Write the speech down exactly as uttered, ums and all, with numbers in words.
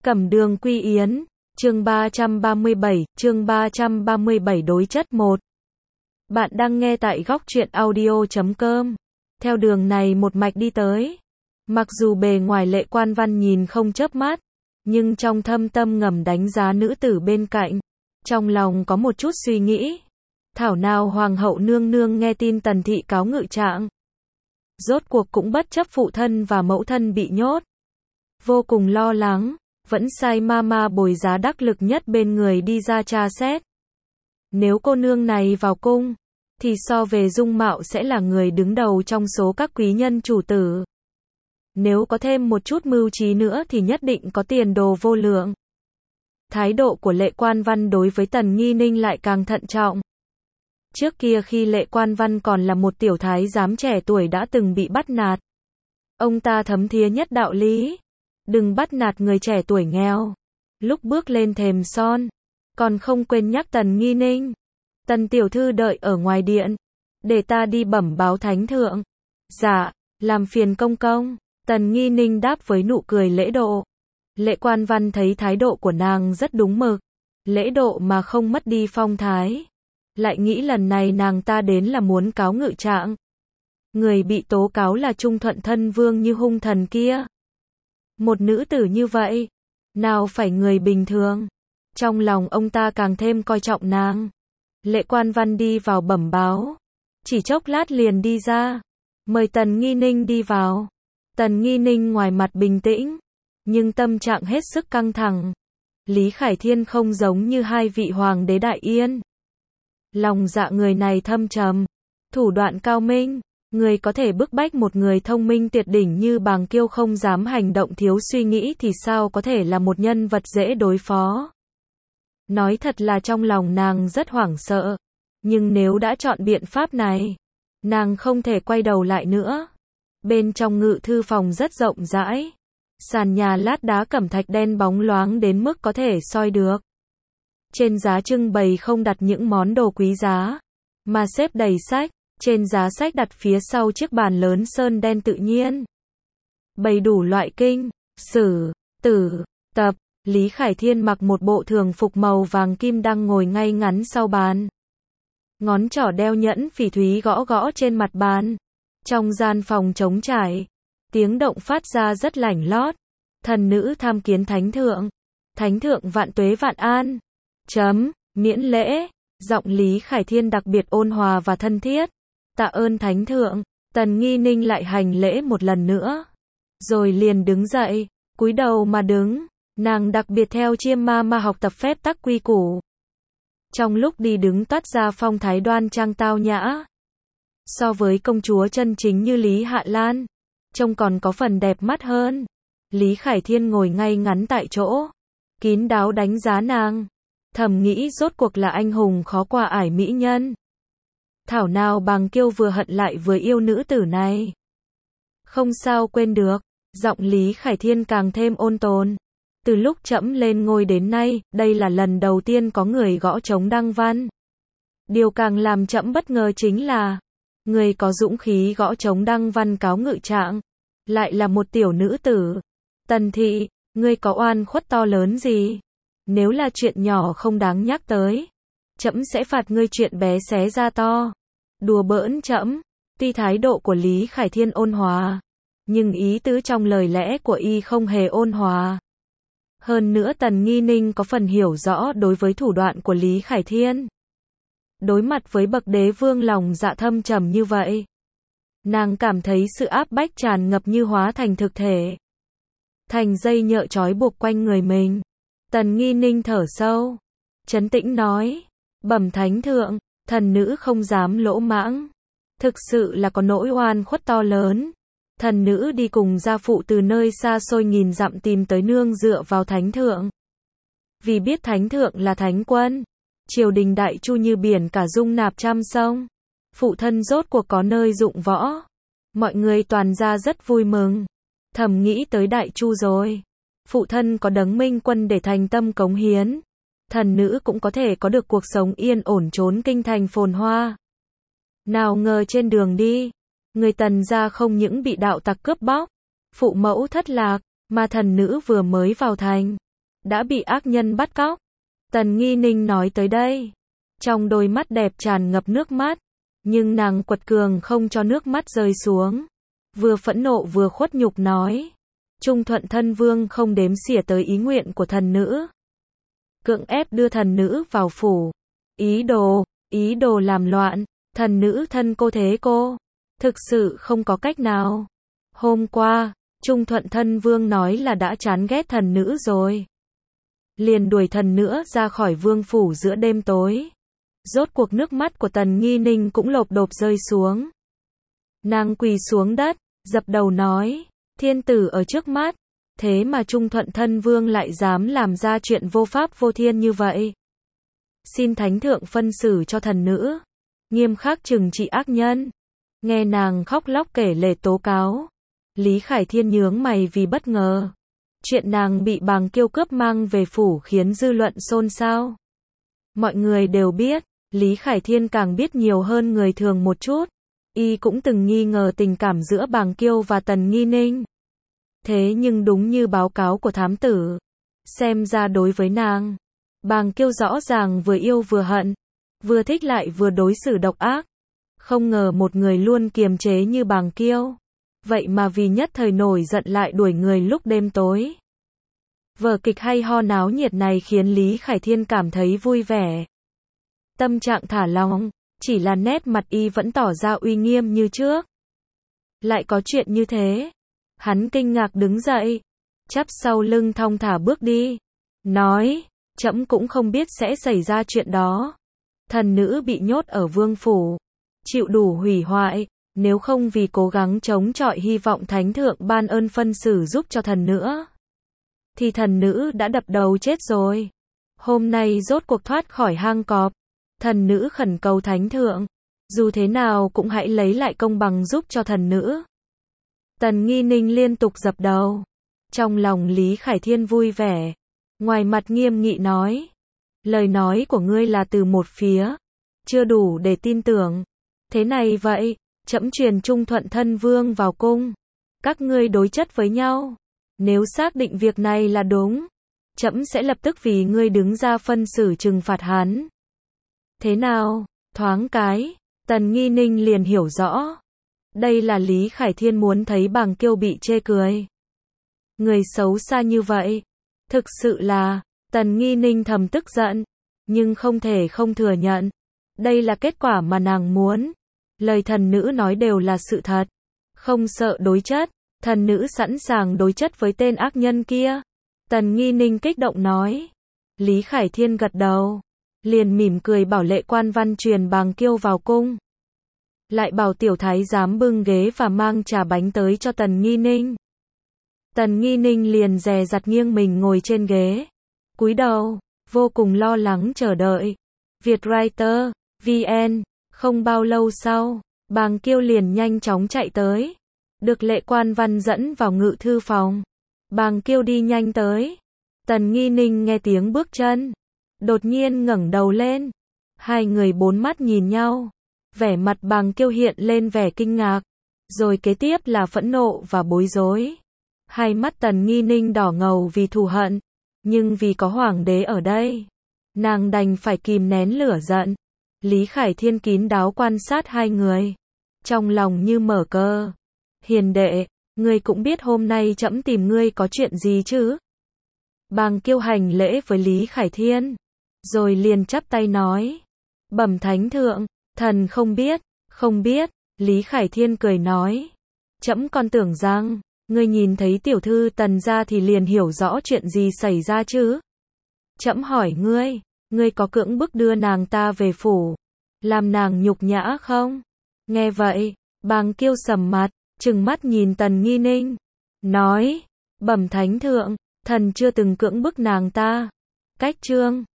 Cẩm Đường Quy Yến, chương ba trăm ba mươi bảy, chương ba trăm ba mươi bảy đối chất một. Bạn đang nghe tại góc truyện audio chấm com. Theo đường này một mạch đi tới. Mặc dù bề ngoài Lệ Quan Văn nhìn không chớp mắt, nhưng trong thâm tâm ngầm đánh giá nữ tử bên cạnh. Trong lòng có một chút suy nghĩ. Thảo nào Hoàng hậu nương nương nghe tin Tần thị cáo ngự trạng. Rốt cuộc cũng bất chấp phụ thân và mẫu thân bị nhốt. Vô cùng lo lắng, vẫn sai mama bồi giá đắc lực nhất bên người đi ra tra xét. Nếu cô nương này vào cung, thì so về dung mạo sẽ là người đứng đầu trong số các quý nhân chủ tử. Nếu có thêm một chút mưu trí nữa thì nhất định có tiền đồ vô lượng. Thái độ của Lệ Quan Văn đối với Tần Nghi Ninh lại càng thận trọng. Trước kia khi Lệ Quan Văn còn là một tiểu thái giám trẻ tuổi đã từng bị bắt nạt. Ông ta thấm thía nhất đạo lý. Đừng bắt nạt người trẻ tuổi nghèo. Lúc bước lên thềm son, còn không quên nhắc Tần Nghi Ninh. Tần tiểu thư đợi ở ngoài điện, để ta đi bẩm báo thánh thượng. Dạ, làm phiền công công. Tần Nghi Ninh đáp với nụ cười lễ độ. Lệ Quan Văn thấy thái độ của nàng rất đúng mực. Lễ độ mà không mất đi phong thái. Lại nghĩ lần này nàng ta đến là muốn cáo ngự trạng. Người bị tố cáo là Trung Thuận thân vương Như Hung thần kia. Một nữ tử như vậy, nào phải người bình thường. Trong lòng ông ta càng thêm coi trọng nàng. Lệ Quan Văn đi vào bẩm báo. Chỉ chốc lát liền đi ra. Mời Tần Nghi Ninh đi vào. Tần Nghi Ninh ngoài mặt bình tĩnh, nhưng tâm trạng hết sức căng thẳng. Lý Khải Thiên không giống như hai vị hoàng đế Đại Yên. Lòng dạ người này thâm trầm, thủ đoạn cao minh. Người có thể bức bách một người thông minh tuyệt đỉnh như Bàng Kiêu không dám hành động thiếu suy nghĩ thì sao có thể là một nhân vật dễ đối phó. Nói thật là trong lòng nàng rất hoảng sợ. Nhưng nếu đã chọn biện pháp này, nàng không thể quay đầu lại nữa. Bên trong ngự thư phòng rất rộng rãi. Sàn nhà lát đá cẩm thạch đen bóng loáng đến mức có thể soi được. Trên giá trưng bày không đặt những món đồ quý giá, mà xếp đầy sách. Trên giá sách đặt phía sau chiếc bàn lớn sơn đen tự nhiên. Bày đủ loại kinh, sử, tử, tập. Lý Khải Thiên mặc một bộ thường phục màu vàng kim đang ngồi ngay ngắn sau bàn. Ngón trỏ đeo nhẫn phỉ thúy gõ gõ trên mặt bàn. Trong gian phòng trống trải, tiếng động phát ra rất lảnh lót. Thần nữ tham kiến thánh thượng. Thánh thượng vạn tuế vạn an. Chấm, miễn lễ. Giọng Lý Khải Thiên đặc biệt ôn hòa và thân thiết. Tạ ơn thánh thượng. Tần Nghi Ninh lại hành lễ một lần nữa. Rồi liền đứng dậy, cúi đầu mà đứng. Nàng đặc biệt theo chiêm ma ma học tập phép tắc quy củ. Trong lúc đi đứng toát ra phong thái đoan trang tao nhã. So với công chúa chân chính như Lý Hạ Lan, trông còn có phần đẹp mắt hơn. Lý Khải Thiên ngồi ngay ngắn tại chỗ, kín đáo đánh giá nàng. Thầm nghĩ rốt cuộc là anh hùng khó qua ải mỹ nhân. Thảo nào Bàng Kiêu vừa hận lại vừa yêu nữ tử này. Không sao quên được. Giọng Lý Khải Thiên càng thêm ôn tồn. Từ lúc trẫm lên ngôi đến nay, đây là lần đầu tiên có người gõ trống đăng văn. Điều càng làm trẫm bất ngờ chính là, người có dũng khí gõ trống đăng văn cáo ngự trạng, lại là một tiểu nữ tử. Tần thị, ngươi có oan khuất to lớn gì? Nếu là chuyện nhỏ không đáng nhắc tới, trẫm sẽ phạt ngươi chuyện bé xé ra to. Đùa bỡn trẫm. Tuy thái độ của Lý Khải Thiên ôn hòa, nhưng ý tứ trong lời lẽ của y không hề ôn hòa. Hơn nữa Tần Nghi Ninh có phần hiểu rõ đối với thủ đoạn của Lý Khải Thiên. Đối mặt với bậc đế vương lòng dạ thâm trầm như vậy, nàng cảm thấy sự áp bách tràn ngập như hóa thành thực thể. Thành dây nhợ trói buộc quanh người mình. Tần Nghi Ninh thở sâu, trấn tĩnh nói, bẩm thánh thượng, thần nữ không dám lỗ mãng. Thực sự là có nỗi oan khuất to lớn. Thần nữ đi cùng gia phụ từ nơi xa xôi nghìn dặm tìm tới nương dựa vào thánh thượng. Vì biết thánh thượng là thánh quân, triều đình đại chu như biển cả dung nạp trăm sông. Phụ thân rốt cuộc có nơi dụng võ. Mọi người toàn ra rất vui mừng. Thầm nghĩ tới đại chu rồi. Phụ thân có đấng minh quân để thành tâm cống hiến. Thần nữ cũng có thể có được cuộc sống yên ổn trốn kinh thành phồn hoa. Nào ngờ trên đường đi, người Tần gia không những bị đạo tặc cướp bóc, phụ mẫu thất lạc, mà thần nữ vừa mới vào thành, đã bị ác nhân bắt cóc. Tần Nghi Ninh nói tới đây, trong đôi mắt đẹp tràn ngập nước mắt, nhưng nàng quật cường không cho nước mắt rơi xuống. Vừa phẫn nộ vừa khuất nhục nói, Trung Thuận Thân Vương không đếm xỉa tới ý nguyện của thần nữ. Cưỡng ép đưa thần nữ vào phủ. Ý đồ, ý đồ làm loạn, thần nữ thân cô thế cô. Thực sự không có cách nào. Hôm qua, Trung Thuận Thân Vương nói là đã chán ghét thần nữ rồi. Liền đuổi thần nữ ra khỏi vương phủ giữa đêm tối. Rốt cuộc nước mắt của Tần Nghi Ninh cũng lộp độp rơi xuống. Nàng quỳ xuống đất, dập đầu nói, thiên tử ở trước mắt, thế mà Trung Thuận Thân Vương lại dám làm ra chuyện vô pháp vô thiên như vậy. Xin thánh thượng phân xử cho thần nữ, nghiêm khắc trừng trị ác nhân. Nghe nàng khóc lóc kể lể tố cáo, Lý Khải Thiên nhướng mày vì bất ngờ. Chuyện nàng bị Bàng Kiêu cướp mang về phủ khiến dư luận xôn xao. Mọi người đều biết, Lý Khải Thiên càng biết nhiều hơn người thường một chút. Y cũng từng nghi ngờ tình cảm giữa Bàng Kiêu và Tần Nghi Ninh. Thế nhưng đúng như báo cáo của thám tử, xem ra đối với nàng, Bàng Kiêu rõ ràng vừa yêu vừa hận, vừa thích lại vừa đối xử độc ác. Không ngờ một người luôn kiềm chế như Bàng Kiêu, vậy mà vì nhất thời nổi giận lại đuổi người lúc đêm tối. Vở kịch hay ho náo nhiệt này khiến Lý Khải Thiên cảm thấy vui vẻ. Tâm trạng thả lỏng, chỉ là nét mặt y vẫn tỏ ra uy nghiêm như trước. Lại có chuyện như thế. Hắn kinh ngạc đứng dậy, chắp sau lưng thong thả bước đi, nói, trẫm cũng không biết sẽ xảy ra chuyện đó. Thần nữ bị nhốt ở vương phủ, chịu đủ hủy hoại, nếu không vì cố gắng chống chọi hy vọng thánh thượng ban ơn phân xử giúp cho thần nữa, thì thần nữ đã đập đầu chết rồi. Hôm nay rốt cuộc thoát khỏi hang cọp, thần nữ khẩn cầu thánh thượng, dù thế nào cũng hãy lấy lại công bằng giúp cho thần nữ. Tần Nghi Ninh liên tục dập đầu. Trong lòng Lý Khải Thiên vui vẻ, ngoài mặt nghiêm nghị nói, lời nói của ngươi là từ một phía, chưa đủ để tin tưởng. Thế này vậy, trẫm truyền Trung Thuận Thân Vương vào cung, các ngươi đối chất với nhau. Nếu xác định việc này là đúng, trẫm sẽ lập tức vì ngươi đứng ra phân xử trừng phạt hắn. Thế nào? Thoáng cái, Tần Nghi Ninh liền hiểu rõ. Đây là Lý Khải Thiên muốn thấy Bàng Kiêu bị chê cười. Người xấu xa như vậy. Thực sự là, Tần Nghi Ninh thầm tức giận, nhưng không thể không thừa nhận. Đây là kết quả mà nàng muốn. Lời thần nữ nói đều là sự thật. Không sợ đối chất, thần nữ sẵn sàng đối chất với tên ác nhân kia. Tần Nghi Ninh kích động nói. Lý Khải Thiên gật đầu, liền mỉm cười bảo lệ quan văn truyền Bàng Kiêu vào cung. Lại bảo tiểu thái giám bưng ghế và mang trà bánh tới cho Tần Nghi Ninh. Tần Nghi Ninh liền dè dặt nghiêng mình ngồi trên ghế, cúi đầu, vô cùng lo lắng chờ đợi. Vietwriter, vê en, không bao lâu sau, Bàng Kiêu liền nhanh chóng chạy tới, được lệ quan văn dẫn vào ngự thư phòng. Bàng Kiêu đi nhanh tới, Tần Nghi Ninh nghe tiếng bước chân, đột nhiên ngẩng đầu lên, hai người bốn mắt nhìn nhau. Vẻ mặt Bàng Kiêu hiện lên vẻ kinh ngạc, rồi kế tiếp là phẫn nộ và bối rối. Hai mắt Tần Nghi Ninh đỏ ngầu vì thù hận, nhưng vì có hoàng đế ở đây, nàng đành phải kìm nén lửa giận. Lý Khải Thiên kín đáo quan sát hai người, trong lòng như mở cờ. Hiền đệ, ngươi cũng biết hôm nay trẫm tìm ngươi có chuyện gì chứ? Bàng Kiêu hành lễ với Lý Khải Thiên, rồi liền chắp tay nói, bẩm thánh thượng, thần không biết, không biết. Lý Khải Thiên cười nói, trẫm còn tưởng rằng, ngươi nhìn thấy tiểu thư Tần gia thì liền hiểu rõ chuyện gì xảy ra chứ. Trẫm hỏi ngươi, ngươi có cưỡng bức đưa nàng ta về phủ, làm nàng nhục nhã không? Nghe vậy, Bàng Kiêu sầm mặt, trừng mắt nhìn Tần Nghi Ninh, nói, bẩm thánh thượng, thần chưa từng cưỡng bức nàng ta. Cách chương